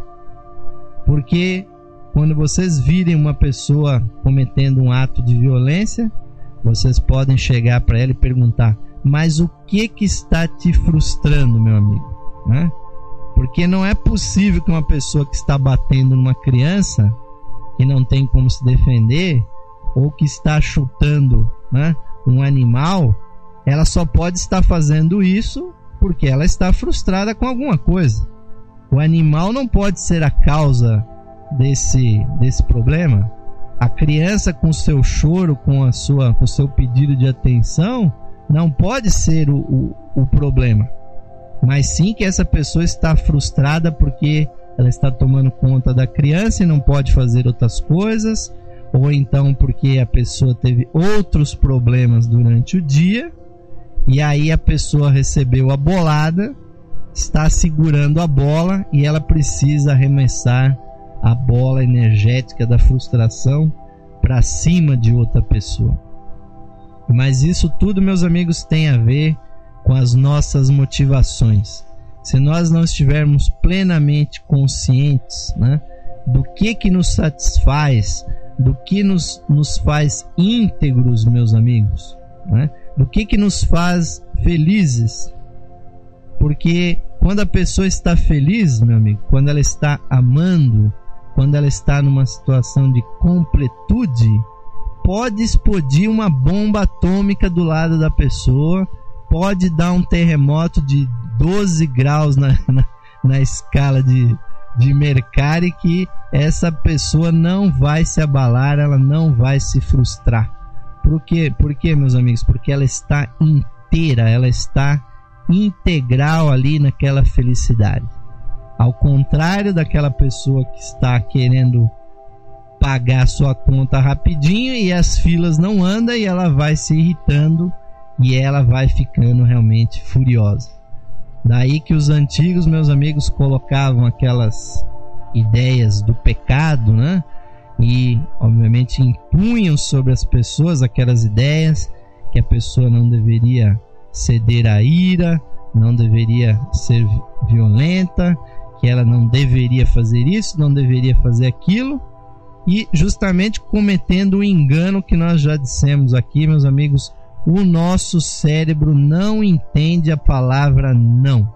Porque quando vocês virem uma pessoa cometendo um ato de violência, vocês podem chegar para ela e perguntar: mas o que está te frustrando, meu amigo? Né? Porque não é possível que uma pessoa que está batendo numa criança, que não tem como se defender, ou que está chutando, né, um animal, ela só pode estar fazendo isso porque ela está frustrada com alguma coisa. O animal não pode ser a causa desse problema. A criança, com seu choro, com o seu pedido de atenção, não pode ser o problema. Mas sim que essa pessoa está frustrada porque ela está tomando conta da criança e não pode fazer outras coisas, ou então porque a pessoa teve outros problemas durante o dia, e aí a pessoa recebeu a bolada, está segurando a bola e ela precisa arremessar a bola energética da frustração para cima de outra pessoa. Mas isso tudo, meus amigos, tem a ver com as nossas motivações. Se nós não estivermos plenamente conscientes, né, do que nos satisfaz, do que nos faz íntegros, meus amigos, né, do que nos faz felizes. Porque quando a pessoa está feliz, meu amigo, quando ela está amando, quando ela está numa situação de completude, pode explodir uma bomba atômica do lado da pessoa, pode dar um terremoto de 12 graus na escala de de Mercari, que essa pessoa não vai se abalar, ela não vai se frustrar. Por quê, meus amigos? Porque ela está inteira, ela está integral ali naquela felicidade. Ao contrário daquela pessoa que está querendo pagar sua conta rapidinho e as filas não andam e ela vai se irritando e ela vai ficando realmente furiosa. Daí que os antigos, meus amigos, colocavam aquelas ideias do pecado, né? E obviamente impunham sobre as pessoas aquelas ideias que a pessoa não deveria ceder à ira, não deveria ser violenta, que ela não deveria fazer isso, não deveria fazer aquilo, e justamente cometendo o engano que nós já dissemos aqui, meus amigos. O nosso cérebro não entende a palavra não.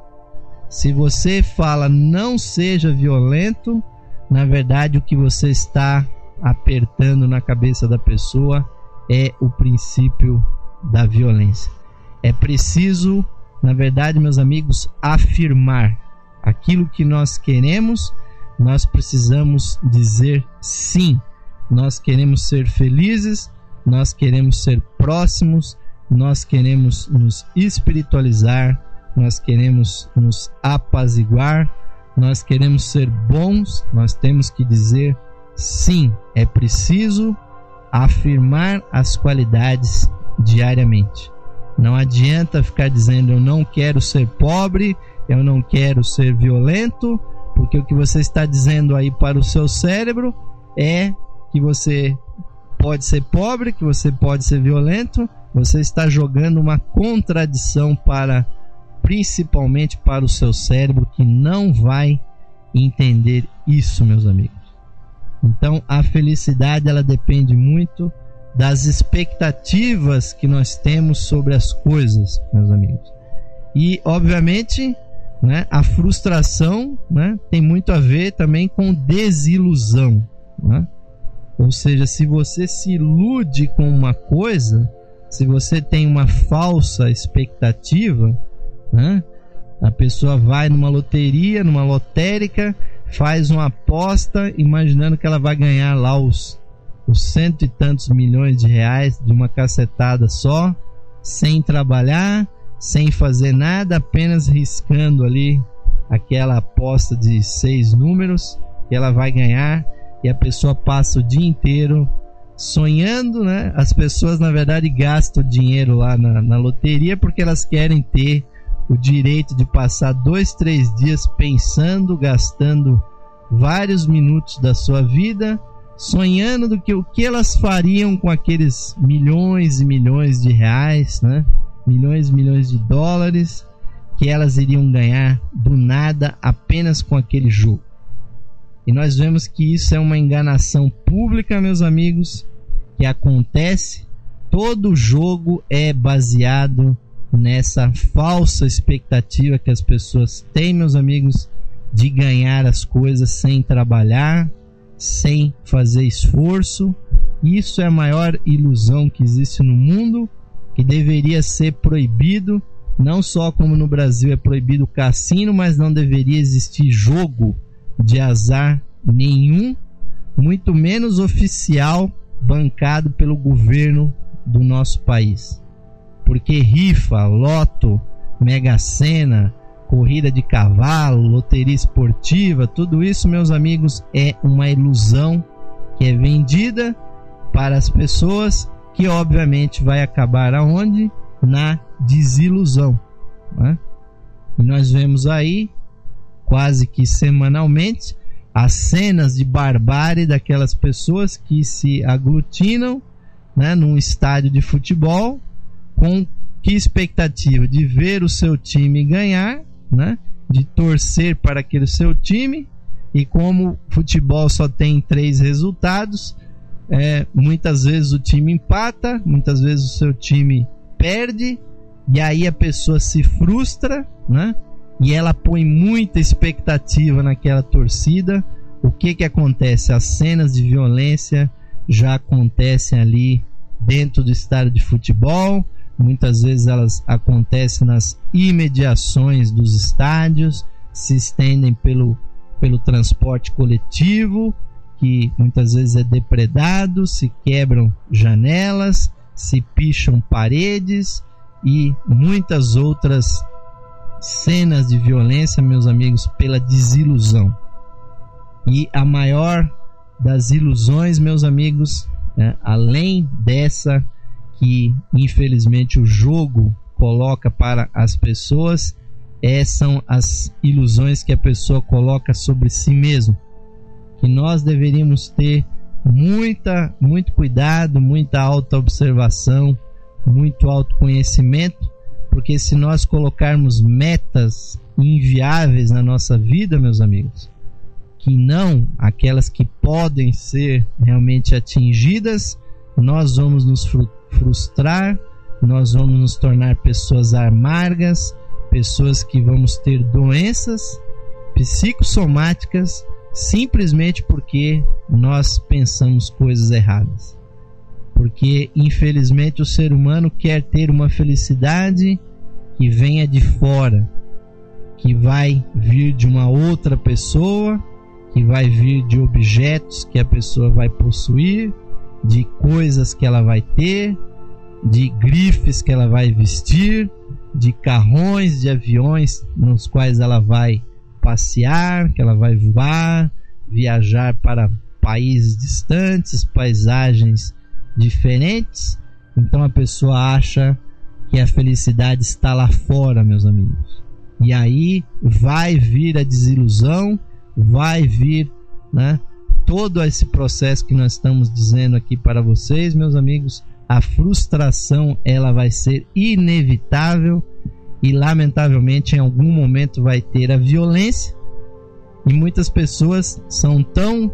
Se você fala não seja violento, na verdade o que você está apertando na cabeça da pessoa é o princípio da violência. É preciso, na verdade, meus amigos, afirmar aquilo que nós queremos. Nós precisamos dizer sim. Nós queremos ser felizes, nós queremos ser próximos, nós queremos nos espiritualizar, nós queremos nos apaziguar, nós queremos ser bons. Nós temos que dizer sim. É preciso afirmar as qualidades diariamente. Não adianta ficar dizendo eu não quero ser pobre, eu não quero ser violento, porque o que você está dizendo aí para o seu cérebro é que você pode ser pobre, que você pode ser violento. Você está jogando uma contradição principalmente para o seu cérebro, que não vai entender isso, meus amigos. Então a felicidade, ela depende muito das expectativas que nós temos sobre as coisas, meus amigos. E obviamente, né, a frustração, né, tem muito a ver também com desilusão, né? Ou seja, se você se ilude com uma coisa, se você tem uma falsa expectativa, né, a pessoa vai numa loteria, numa lotérica, faz uma aposta imaginando que ela vai ganhar lá os cento e tantos milhões de reais de uma cacetada só, sem trabalhar, sem fazer nada, apenas riscando ali aquela aposta de 6 números que ela vai ganhar, e a pessoa passa o dia inteiro sonhando, né? As pessoas na verdade gastam dinheiro lá na loteria porque elas querem ter o direito de passar 2, 3 dias pensando, gastando vários minutos da sua vida sonhando o que elas fariam com aqueles milhões e milhões de reais, né? Milhões e milhões de dólares que elas iriam ganhar do nada apenas com aquele jogo. E nós vemos que isso é uma enganação pública, meus amigos, que acontece. Todo jogo é baseado nessa falsa expectativa que as pessoas têm, meus amigos, de ganhar as coisas sem trabalhar, sem fazer esforço. Isso é a maior ilusão que existe no mundo, que deveria ser proibido. Não só como no Brasil é proibido o cassino, mas não deveria existir jogo de azar nenhum, muito menos oficial, bancado pelo governo do nosso país. Porque rifa, loto, mega sena, corrida de cavalo, loteria esportiva, tudo isso, meus amigos, é uma ilusão que é vendida para as pessoas, que obviamente vai acabar aonde? Na desilusão, né? E nós vemos aí quase que semanalmente as cenas de barbárie daquelas pessoas que se aglutinam, né, num estádio de futebol, com que expectativa? De ver o seu time ganhar, né, de torcer para aquele seu time. E como futebol só tem 3 resultados, muitas vezes o time empata, muitas vezes o seu time perde, e aí a pessoa se frustra, né? E ela põe muita expectativa naquela torcida. O que acontece? As cenas de violência já acontecem ali dentro do estádio de futebol. Muitas vezes elas acontecem nas imediações dos estádios, se estendem pelo pelo transporte coletivo, que muitas vezes é depredado, se quebram janelas, se picham paredes e muitas outras cenas de violência, meus amigos, pela desilusão. E a maior das ilusões, meus amigos, além dessa que infelizmente o jogo coloca para as pessoas, são as ilusões que a pessoa coloca sobre si mesmo, que nós deveríamos ter muito cuidado, muita autoobservação, muito autoconhecimento, porque se nós colocarmos metas inviáveis na nossa vida, meus amigos, que não aquelas que podem ser realmente atingidas, nós vamos nos frustrar, nós vamos nos tornar pessoas amargas, pessoas que vamos ter doenças psicossomáticas simplesmente porque nós pensamos coisas erradas. Porque infelizmente o ser humano quer ter uma felicidade que venha de fora, que vai vir de uma outra pessoa, que vai vir de objetos que a pessoa vai possuir, de coisas que ela vai ter, de grifes que ela vai vestir, de carrões, de aviões nos quais ela vai passear, que ela vai voar, viajar para países distantes, paisagens diferentes. Então a pessoa acha que a felicidade está lá fora, meus amigos. E aí vai vir a desilusão, vai vir, todo esse processo que nós estamos dizendo aqui para vocês, meus amigos. A frustração, ela vai ser inevitável e lamentavelmente em algum momento vai ter a violência, e muitas pessoas são tão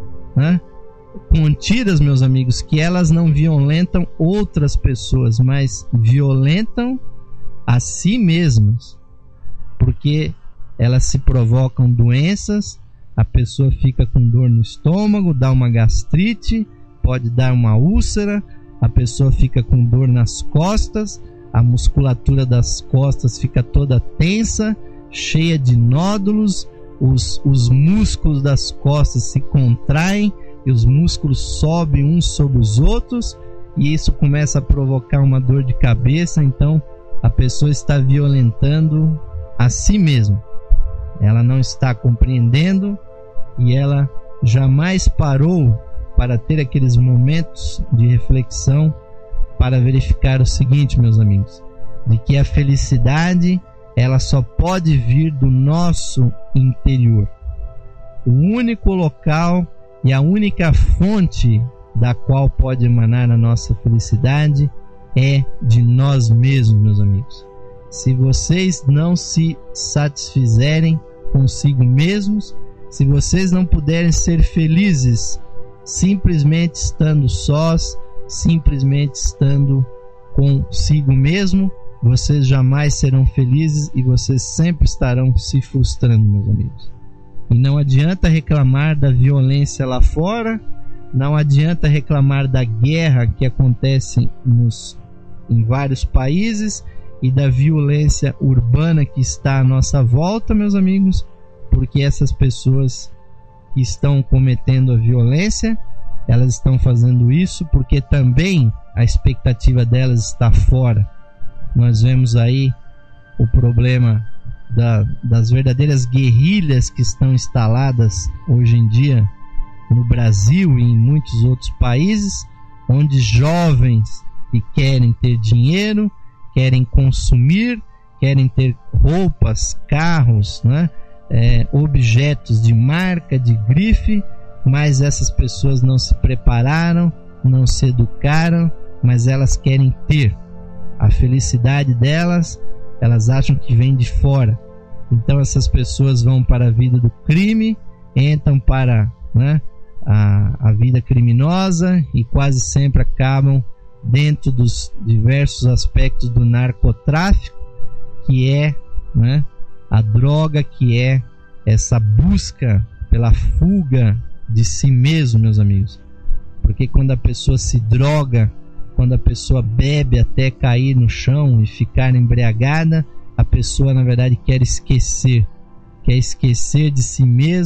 contidas, meus amigos, que elas não violentam outras pessoas, mas violentam a si mesmas, porque elas se provocam doenças. A pessoa fica com dor no estômago, dá uma gastrite, pode dar uma úlcera, a pessoa fica com dor nas costas, a musculatura das costas fica toda tensa, cheia de nódulos, os músculos das costas se contraem e os músculos sobem uns sobre os outros, e isso começa a provocar uma dor de cabeça. Então a pessoa está violentando a si mesma, ela não está compreendendo e ela jamais parou para ter aqueles momentos de reflexão, para verificar o seguinte, meus amigos, de que a felicidade, ela só pode vir do nosso interior. O único local e a única fonte da qual pode emanar a nossa felicidade é de nós mesmos, meus amigos. Se vocês não se satisfizerem consigo mesmos, se vocês não puderem ser felizes simplesmente estando sós, simplesmente estando consigo mesmo, vocês jamais serão felizes e vocês sempre estarão se frustrando, meus amigos. E não adianta reclamar da violência lá fora, não adianta reclamar da guerra que acontece em vários países e da violência urbana que está à nossa volta, meus amigos, porque essas pessoas que estão cometendo a violência, elas estão fazendo isso porque também a expectativa delas está fora. Nós vemos aí o problema das verdadeiras guerrilhas que estão instaladas hoje em dia no Brasil e em muitos outros países, onde jovens que querem ter dinheiro, querem consumir, querem ter roupas, carros, objetos de marca, de grife, mas essas pessoas não se prepararam, não se educaram, mas elas querem ter a felicidade delas, elas acham que vem de fora. Então essas pessoas vão para a vida do crime, entram para a vida criminosa e quase sempre acabam dentro dos diversos aspectos do narcotráfico, que é a droga, que é essa busca pela fuga de si mesmo, meus amigos. Porque quando a pessoa se droga, quando a pessoa bebe até cair no chão e ficar embriagada, a pessoa na verdade quer esquecer de si mesma,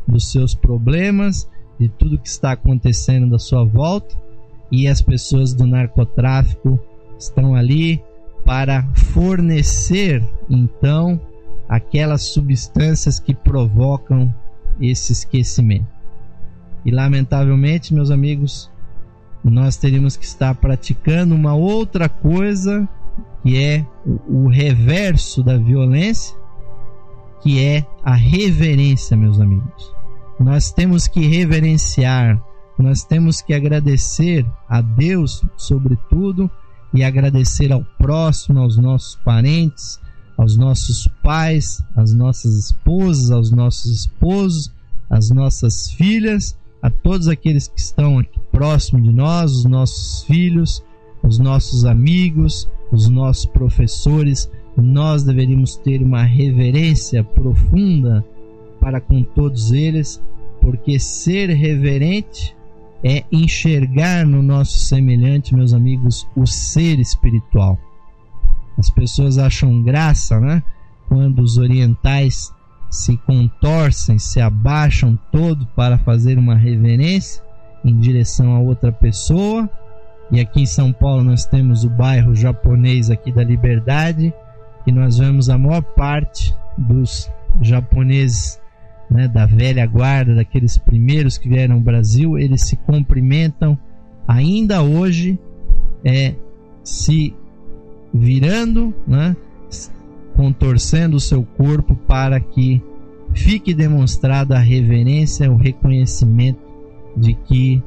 dos seus problemas, de tudo que está acontecendo da sua volta, e as pessoas do narcotráfico estão ali para fornecer então aquelas substâncias que provocam esse esquecimento. E lamentavelmente, meus amigos, nós teríamos que estar praticando uma outra coisa, que é o reverso da violência, que é a reverência, meus amigos. Nós temos que reverenciar, nós temos que agradecer a Deus sobre tudo e agradecer ao próximo, aos nossos parentes, aos nossos pais, às nossas esposas, aos nossos esposos, às nossas filhas, a todos aqueles que estão aqui próximo de nós, os nossos filhos, os nossos amigos, os nossos professores. Nós deveríamos ter uma reverência profunda para com todos eles, porque ser reverente é enxergar no nosso semelhante, meus amigos, o ser espiritual. As pessoas acham graça, né? Quando os orientais se contorcem, se abaixam todo para fazer uma reverência em direção a outra pessoa. E aqui em São Paulo nós temos o bairro japonês aqui da Liberdade, que nós vemos a maior parte dos japoneses, né, da velha guarda, daqueles primeiros que vieram ao Brasil, eles se cumprimentam ainda hoje, se virando, né, contorcendo o seu corpo para que fique demonstrada a reverência, o reconhecimento de que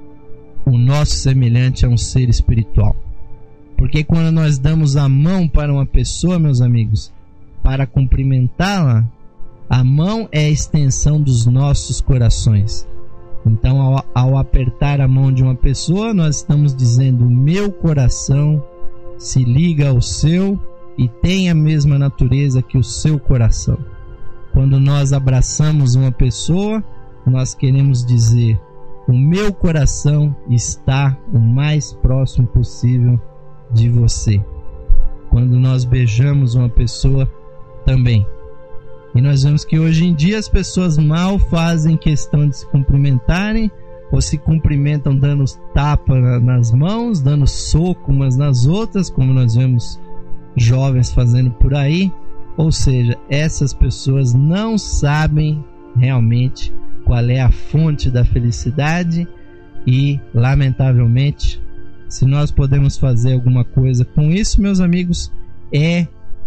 o nosso semelhante é um ser espiritual. Porque quando nós damos a mão para uma pessoa, meus amigos, para cumprimentá-la, a mão é a extensão dos nossos corações. Então, ao apertar a mão de uma pessoa, nós estamos dizendo: o meu coração se liga ao seu e tem a mesma natureza que o seu coração. Quando nós abraçamos uma pessoa, nós queremos dizer: o meu coração está o mais próximo possível de você. Quando nós beijamos uma pessoa também. E nós vemos que hoje em dia as pessoas mal fazem questão de se cumprimentarem, ou se cumprimentam dando tapa nas mãos, dando soco umas nas outras, como nós vemos jovens fazendo por aí. Ou seja, essas pessoas não sabem realmente qual é a fonte da felicidade e, lamentavelmente, se nós podemos fazer alguma coisa com isso, meus amigos, é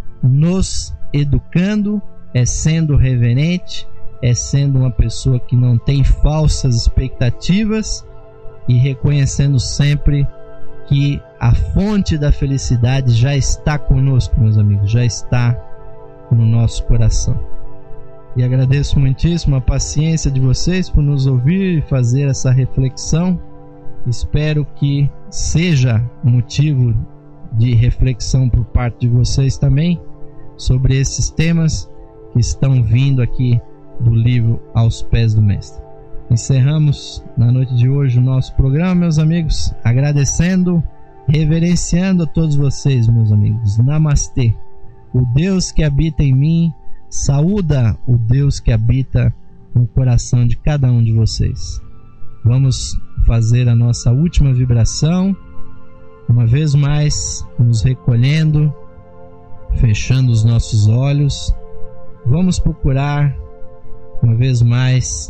nos educando, é sendo reverente, é sendo uma pessoa que não tem falsas expectativas e reconhecendo sempre que a fonte da felicidade já está conosco, meus amigos, já está no nosso coração. E agradeço muitíssimo a paciência de vocês por nos ouvir e fazer essa reflexão. Espero que seja motivo de reflexão por parte de vocês também sobre esses temas que estão vindo aqui do livro Aos Pés do Mestre. Encerramos na noite de hoje o nosso programa, meus amigos, agradecendo, reverenciando a todos vocês, meus amigos. Namastê. O Deus que habita em mim saúda o Deus que habita no coração de cada um de vocês. Vamos fazer a nossa última vibração, uma vez mais nos recolhendo, fechando os nossos olhos. Vamos procurar uma vez mais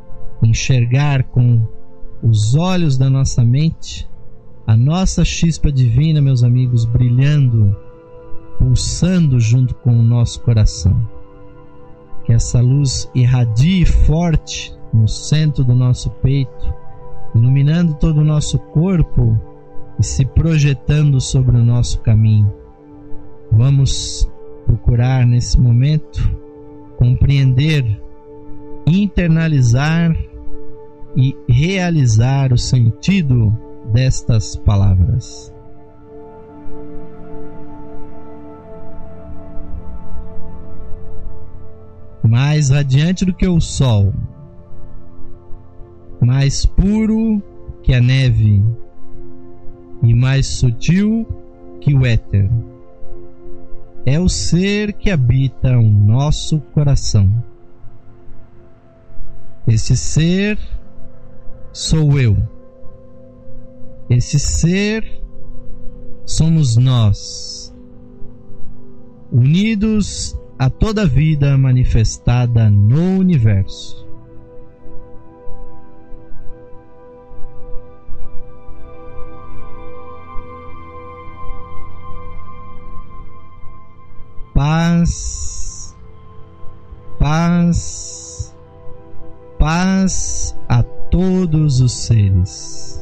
enxergar com os olhos da nossa mente a nossa chispa divina, meus amigos, brilhando, pulsando junto com o nosso coração. Que essa luz irradie forte no centro do nosso peito, iluminando todo o nosso corpo e se projetando sobre o nosso caminho. Vamos procurar nesse momento compreender, internalizar e realizar o sentido destas palavras. Mais radiante do que o sol, mais puro que a neve e mais sutil que o éter, é o ser que habita o nosso coração. Esse ser sou eu. Esse ser somos nós, unidos a toda a vida manifestada no universo. Paz, paz, paz a todos os seres.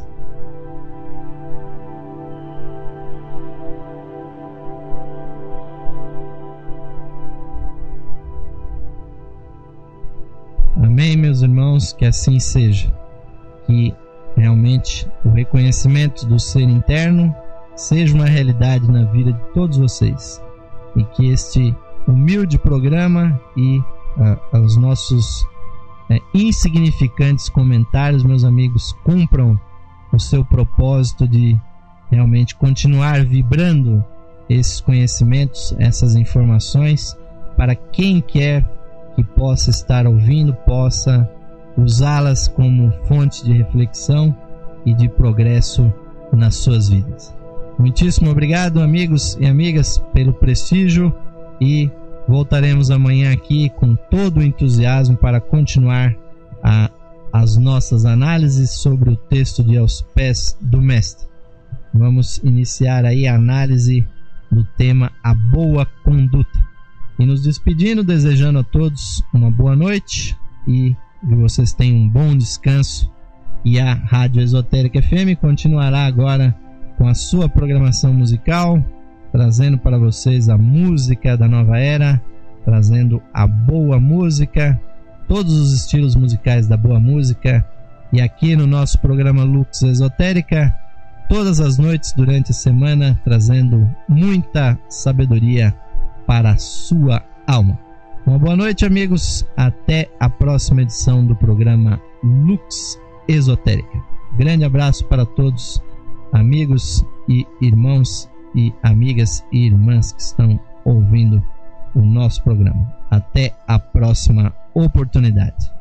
Amém, meus irmãos, que assim seja. Que realmente o reconhecimento do ser interno seja uma realidade na vida de todos vocês. E que este humilde programa e os nossos insignificantes comentários, meus amigos, cumpram o seu propósito de realmente continuar vibrando esses conhecimentos, essas informações, para quem quer que possa estar ouvindo, possa usá-las como fonte de reflexão e de progresso nas suas vidas. Muitíssimo obrigado, amigos e amigas, pelo prestígio, e voltaremos amanhã aqui com todo o entusiasmo para continuar as nossas análises sobre o texto de Aos Pés do Mestre. Vamos iniciar aí a análise do tema A Boa Conduta. E nos despedindo, desejando a todos uma boa noite e que vocês tenham um bom descanso. E a Rádio Esotérica FM continuará agora com a sua programação musical, trazendo para vocês a música da nova era, trazendo a boa música, todos os estilos musicais da boa música. E aqui no nosso programa Lux Esotérica, todas as noites durante a semana, trazendo muita sabedoria para a sua alma. Uma boa noite, amigos. Até a próxima edição do programa Lux Esotérica. Grande abraço para todos, amigos e irmãos e amigas e irmãs que estão ouvindo o nosso programa. Até a próxima oportunidade.